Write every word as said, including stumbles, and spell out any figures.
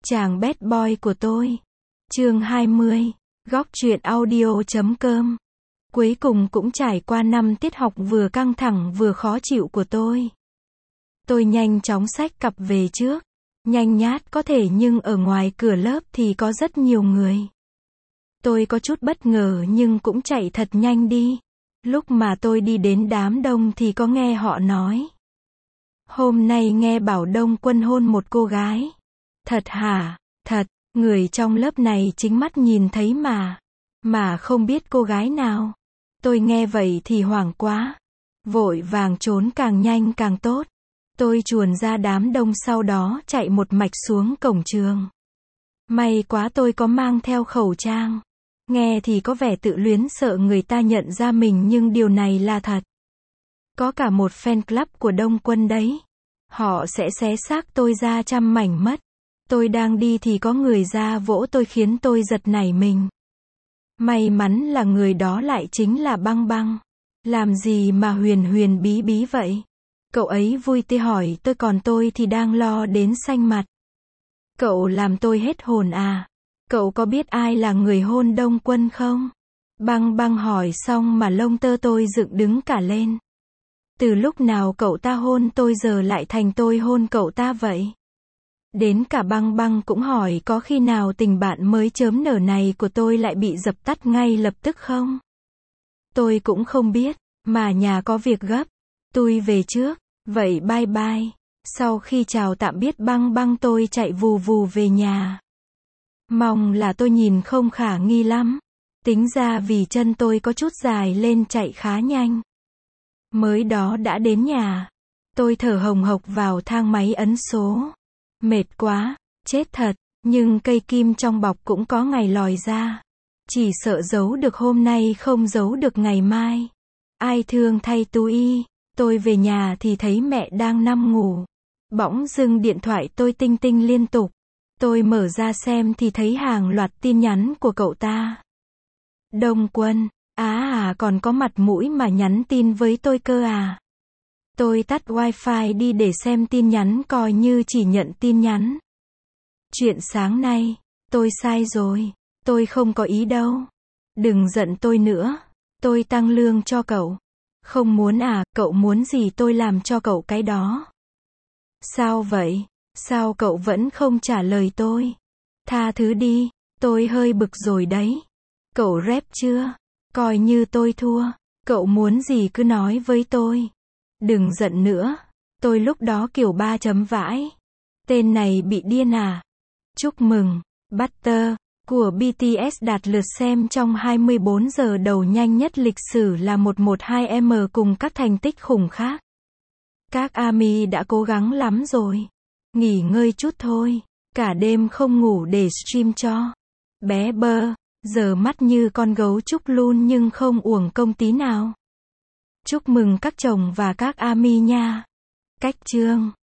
Chàng bad boy của tôi. Chương hai mươi. Góc truyện audio chấm com. Cuối cùng cũng trải qua năm tiết học vừa căng thẳng vừa khó chịu của tôi. Tôi nhanh chóng xách cặp về trước. Nhanh nhát có thể nhưng ở ngoài cửa lớp thì có rất nhiều người. Tôi có chút bất ngờ nhưng cũng chạy thật nhanh đi. Lúc mà tôi đi đến đám đông thì có nghe họ nói. Hôm nay nghe bảo Đông Quân hôn một cô gái. Thật hả? Thật, người trong lớp này chính mắt nhìn thấy mà. Mà không biết cô gái nào. Tôi nghe vậy thì hoảng quá. Vội vàng trốn càng nhanh càng tốt. Tôi chuồn ra đám đông sau đó chạy một mạch xuống cổng trường. May quá tôi có mang theo khẩu trang. Nghe thì có vẻ tự luyến sợ người ta nhận ra mình nhưng điều này là thật. Có cả một fan club của Đông Quân đấy. Họ sẽ xé xác tôi ra trăm mảnh mất. Tôi đang đi thì có người ra vỗ tôi khiến tôi giật nảy mình. May mắn là người đó lại chính là Băng Băng. Làm gì mà huyền huyền bí bí vậy? Cậu ấy vui tươi hỏi tôi còn tôi thì đang lo đến xanh mặt. Cậu làm tôi hết hồn à? Cậu có biết ai là người hôn Đông Quân không? Băng Băng hỏi xong mà lông tơ tôi dựng đứng cả lên. Từ lúc nào cậu ta hôn tôi giờ lại thành tôi hôn cậu ta vậy? Đến cả Băng Băng cũng hỏi có khi nào tình bạn mới chớm nở này của tôi lại bị dập tắt ngay lập tức không? Tôi cũng không biết, mà nhà có việc gấp. Tôi về trước, vậy bye bye. Sau khi chào tạm biệt Băng Băng tôi chạy vù vù về nhà. Mong là tôi nhìn không khả nghi lắm. Tính ra vì chân tôi có chút dài lên chạy khá nhanh. Mới đó đã đến nhà. Tôi thở hồng hộc vào thang máy ấn số. Mệt quá, chết thật, nhưng cây kim trong bọc cũng có ngày lòi ra. Chỉ sợ giấu được hôm nay không giấu được ngày mai. Ai thương thay tôi. Tôi về nhà thì thấy mẹ đang nằm ngủ. Bỗng dưng điện thoại tôi tinh tinh liên tục. Tôi mở ra xem thì thấy hàng loạt tin nhắn của cậu ta. Đông Quân, á à còn có mặt mũi mà nhắn tin với tôi cơ à. Tôi tắt wifi đi để xem tin nhắn coi như chỉ nhận tin nhắn. Chuyện sáng nay, tôi sai rồi, tôi không có ý đâu. Đừng giận tôi nữa, tôi tăng lương cho cậu. Không muốn à, cậu muốn gì tôi làm cho cậu cái đó. Sao vậy? Sao cậu vẫn không trả lời tôi? Tha thứ đi, tôi hơi bực rồi đấy. Cậu rep chưa? Coi như tôi thua. Cậu muốn gì cứ nói với tôi. Đừng giận nữa. Tôi lúc đó kiểu ba chấm vãi. Tên này bị điên à? Chúc mừng, Butter của bê tê ét đạt lượt xem trong hai mươi bốn giờ đầu nhanh nhất lịch sử là một trăm mười hai em cùng các thành tích khủng khác. Các ARMY đã cố gắng lắm rồi. Nghỉ ngơi chút thôi. Cả đêm không ngủ để stream cho. Bé bơ, giờ mắt như con gấu trúc luôn nhưng không uổng công tí nào. Chúc mừng các chồng và các ARMY nha. Cách chương